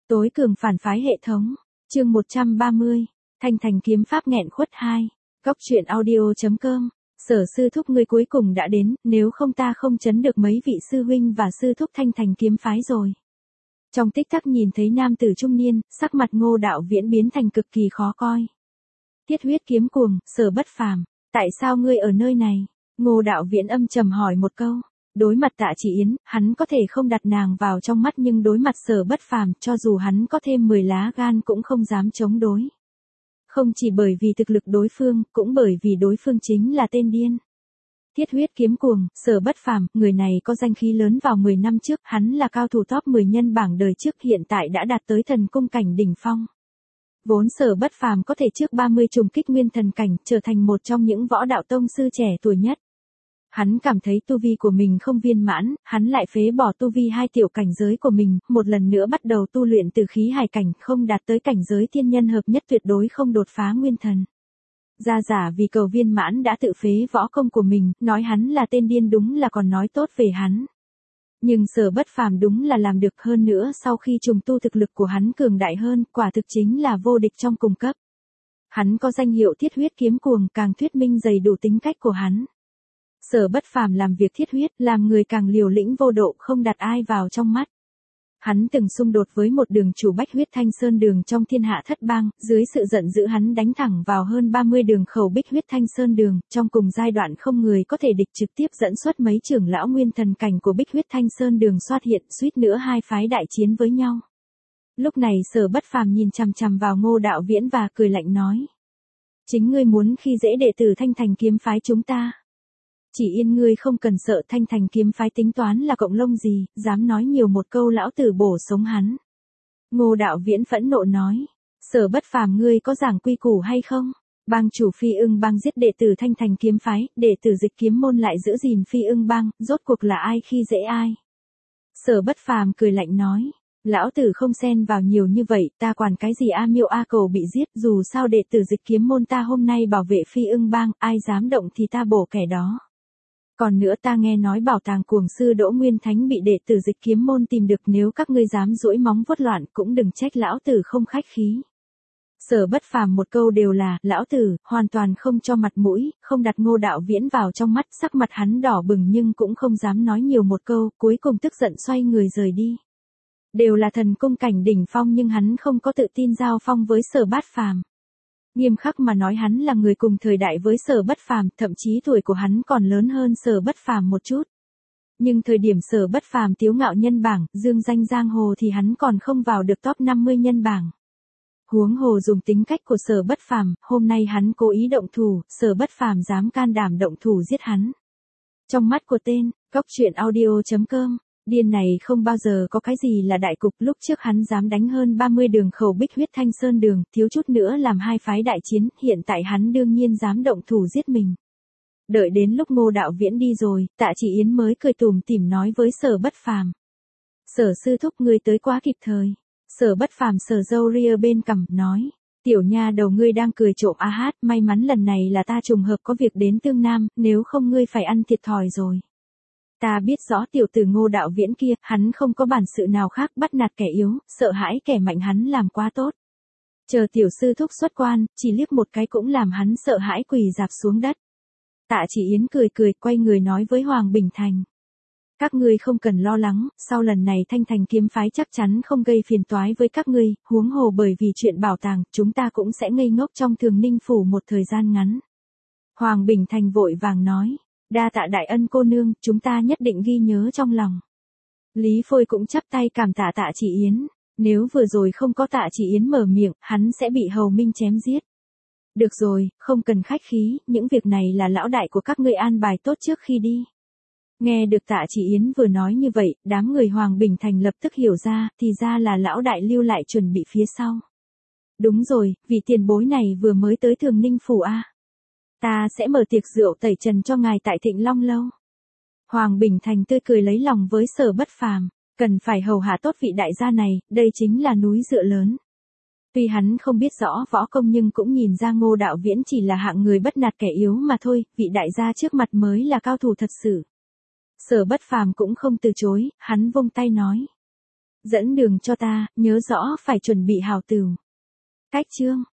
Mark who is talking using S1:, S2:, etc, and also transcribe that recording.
S1: Tối cường phản phái hệ thống. Chương 130. Thanh thành kiếm pháp nghẹn khuất 2. Góc truyện audio.com. Sở sư thúc ngươi cuối cùng đã đến, nếu không ta không chấn được mấy vị sư huynh và sư thúc thanh thành kiếm phái rồi. Trong tích tắc nhìn thấy nam tử trung niên, sắc mặt Ngô Đạo Viễn biến thành cực kỳ khó coi. Thiết huyết kiếm cuồng, Sở Bất Phàm, tại sao ngươi ở nơi này? Ngô Đạo Viễn âm trầm hỏi một câu. Đối mặt Tạ Chỉ Yến, hắn có thể không đặt nàng vào trong mắt, nhưng đối mặt Sở Bất Phàm, cho dù hắn có thêm 10 lá gan cũng không dám chống đối. Không chỉ bởi vì thực lực đối phương, cũng bởi vì đối phương chính là tên điên. Thiết huyết kiếm cuồng, Sở Bất Phàm, người này có danh khí lớn vào 10 năm trước, hắn là cao thủ top 10 nhân bảng đời trước, hiện tại đã đạt tới thần cung cảnh đỉnh phong. Vốn Sở Bất Phàm có thể trước 30 trùng kích nguyên thần cảnh, trở thành một trong những võ đạo tông sư trẻ tuổi nhất. Hắn cảm thấy tu vi của mình không viên mãn, hắn lại phế bỏ tu vi 2 tiểu cảnh giới của mình, một lần nữa bắt đầu tu luyện từ khí hải cảnh, không đạt tới cảnh giới thiên nhân hợp nhất, tuyệt đối không đột phá nguyên thần. Gia giả vì cầu viên mãn đã tự phế võ công của mình, nói hắn là tên điên đúng là còn nói tốt về hắn. Nhưng Sở Bất Phàm đúng là làm được, hơn nữa sau khi trùng tu thực lực của hắn cường đại hơn, quả thực chính là vô địch trong cùng cấp. Hắn có danh hiệu thiết huyết kiếm cuồng, càng thuyết minh đầy đủ tính cách của hắn. Sở Bất Phàm làm việc thiết huyết, làm người càng liều lĩnh vô độ, không đặt ai vào trong mắt. Hắn từng xung đột với một đường chủ Bách Huyết Thanh Sơn đường trong Thiên Hạ Thất Bang, dưới sự giận dữ hắn đánh thẳng vào hơn 30 đường khẩu Bích Huyết Thanh Sơn đường, trong cùng giai đoạn không người có thể địch, trực tiếp dẫn xuất mấy trưởng lão nguyên thần cảnh của Bích Huyết Thanh Sơn đường xuất hiện, suýt nữa hai phái đại chiến với nhau. Lúc này Sở Bất Phàm nhìn chằm chằm vào Ngô Đạo Viễn và cười lạnh nói: chính ngươi muốn khi dễ đệ tử Thanh Thành kiếm phái chúng ta. Chỉ yên ngươi không cần sợ, Thanh Thành kiếm phái tính toán là cộng lông gì, dám nói nhiều một câu lão tử bổ sống hắn. Ngô Đạo Viễn phẫn nộ nói: Sở Bất Phàm, ngươi có giảng quy củ hay không? Bang chủ Phi Ưng bang giết đệ tử Thanh Thành kiếm phái, đệ tử Dịch Kiếm môn lại giữ gìn Phi Ưng bang, rốt cuộc là ai khi dễ ai? Sở Bất Phàm cười lạnh nói: lão tử không xen vào nhiều như vậy, ta quản cái gì A Miêu A Cầu bị giết, dù sao đệ tử Dịch Kiếm môn ta hôm nay bảo vệ Phi Ưng bang, ai dám động thì ta bổ kẻ đó. Còn nữa, ta nghe nói bảo tàng cuồng sư Đỗ Nguyên Thánh bị đệ tử Dịch Kiếm môn tìm được, nếu các ngươi dám duỗi móng vuốt loạn, cũng đừng trách lão tử không khách khí. Sở Bất Phàm một câu đều là lão tử, hoàn toàn không cho mặt mũi, không đặt Ngô Đạo Viễn vào trong mắt, sắc mặt hắn đỏ bừng nhưng cũng không dám nói nhiều một câu, cuối cùng tức giận xoay người rời đi. Đều là thần cung cảnh đỉnh phong nhưng hắn không có tự tin giao phong với Sở Bất Phàm. Nghiêm khắc mà nói, hắn là người cùng thời đại với Sở Bất Phàm, thậm chí tuổi của hắn còn lớn hơn Sở Bất Phàm một chút. Nhưng thời điểm Sở Bất Phàm tiếu ngạo nhân bảng, dương danh giang hồ thì hắn còn không vào được top 50 nhân bảng. Huống hồ dùng tính cách của Sở Bất Phàm, hôm nay hắn cố ý động thủ, Sở Bất Phàm dám can đảm động thủ giết hắn. Trong mắt của tên, góc truyện audio.com, điên này không bao giờ có cái gì là đại cục, lúc trước hắn dám đánh hơn 30 đường khẩu Bích Huyết Thanh Sơn đường, thiếu chút nữa làm hai phái đại chiến, hiện tại hắn đương nhiên dám động thủ giết mình. Đợi đến lúc Ngô Đạo Viễn đi rồi, Tạ Chỉ Yến mới cười tủm tỉm nói với Sở Bất Phàm: Sở sư thúc, ngươi tới quá kịp thời. Sở Bất Phàm sờ râu ria bên cằm, nói: tiểu nha đầu ngươi đang cười trộm a hát, may mắn lần này là ta trùng hợp có việc đến Tương Nam, nếu không ngươi phải ăn thiệt thòi rồi. Ta biết rõ tiểu tử Ngô Đạo Viễn kia, hắn không có bản sự nào khác, bắt nạt kẻ yếu, sợ hãi kẻ mạnh hắn làm quá tốt. Chờ tiểu sư thúc xuất quan, chỉ liếc một cái cũng làm hắn sợ hãi quỳ rạp xuống đất. Tạ Chỉ Yến cười cười, quay người nói với Hoàng Bình Thành: các ngươi không cần lo lắng, sau lần này Thanh Thành kiếm phái chắc chắn không gây phiền toái với các ngươi, huống hồ bởi vì chuyện bảo tàng, chúng ta cũng sẽ ngây ngốc trong Thường Ninh phủ một thời gian ngắn. Hoàng Bình Thành vội vàng nói: đa tạ đại ân cô nương, chúng ta nhất định ghi nhớ trong lòng. Lý Phôi cũng chắp tay cảm tạ Tạ Chỉ Yến, nếu vừa rồi không có Tạ Chỉ Yến mở miệng, hắn sẽ bị Hầu Minh chém giết. Được rồi, không cần khách khí, những việc này là lão đại của các ngươi an bài tốt trước khi đi. Nghe được Tạ Chỉ Yến vừa nói như vậy, đám người Hoàng Bình Thành lập tức hiểu ra, thì ra là lão đại lưu lại chuẩn bị phía sau. Đúng rồi, vị tiền bối này vừa mới tới Thường Ninh phủ a. Ta sẽ mở tiệc rượu tẩy trần cho ngài tại Thịnh Long lâu. Hoàng Bình Thành tươi cười lấy lòng với Sở Bất Phàm, cần phải hầu hạ tốt vị đại gia này, đây chính là núi dựa lớn. Tuy hắn không biết rõ võ công nhưng cũng nhìn ra Ngô Đạo Viễn chỉ là hạng người bất nạt kẻ yếu mà thôi, vị đại gia trước mặt mới là cao thủ thật sự. Sở Bất Phàm cũng không từ chối, hắn vung tay nói: Dẫn đường cho ta, nhớ rõ phải chuẩn bị hảo tửu. Cách chương.